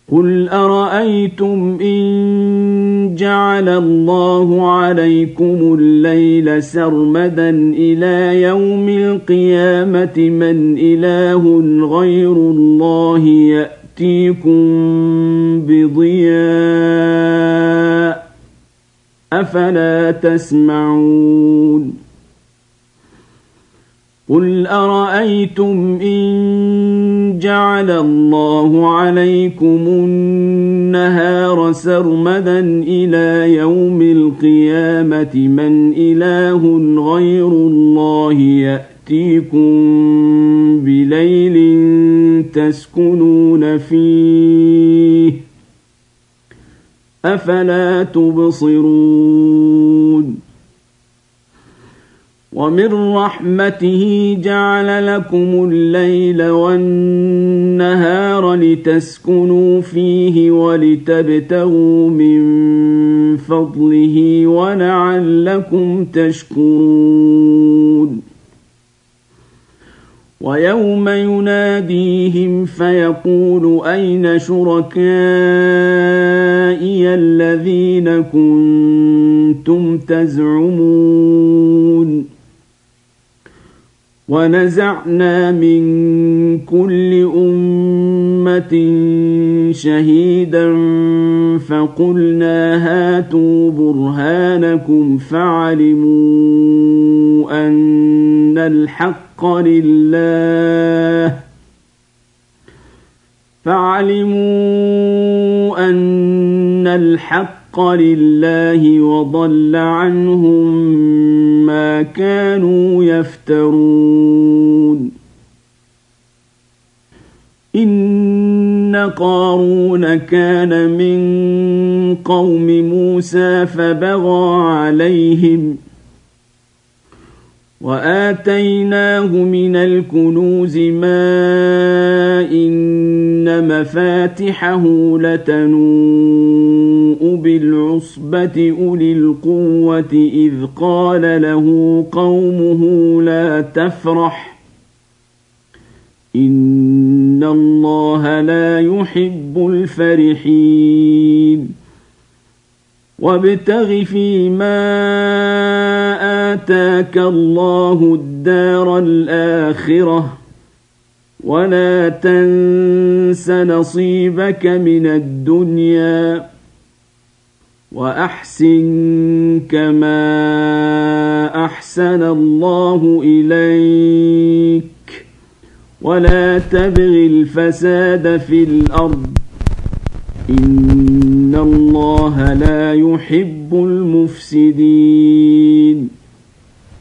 قل أرأيتم إن جعل الله عليكم الليل سرمدا إلى يوم القيامة من إله غير الله يأتيكم بضياء أفلا تسمعون قل أرأيتم إن جعل الله عليكم النهار سرمدا إلى يوم القيامة من إله غير الله يأتيكم بليل تسكنون فيه أفلا تبصرون ومن رحمته جعل لكم الليل والنهار لتسكنوا فيه ولتبتغوا من فضله ولعلكم تشكرون ويوم يناديهم فيقول أين شركائي الذين كنتم تزعمون ونزعنا من كل أمة شهيدا فقلنا هاتوا برهانكم فعلموا أن الحق لله وضل عنهم ما كانوا يفترون إن قارون كان من قوم موسى فبغى عليهم وآتيناه من الكنوز ما إن مفاتحه لتنوء بالعصبة أولي القوة إذ قال له قومه لا تفرح إن الله لا يحب الفرحين وابتغ فيما آتاك الله الدار الآخرة ولا تنس نصيبك من الدنيا وأحسن كما أحسن الله إليك ولا تبغ الفساد في الأرض إن الله لا يحب المفسدين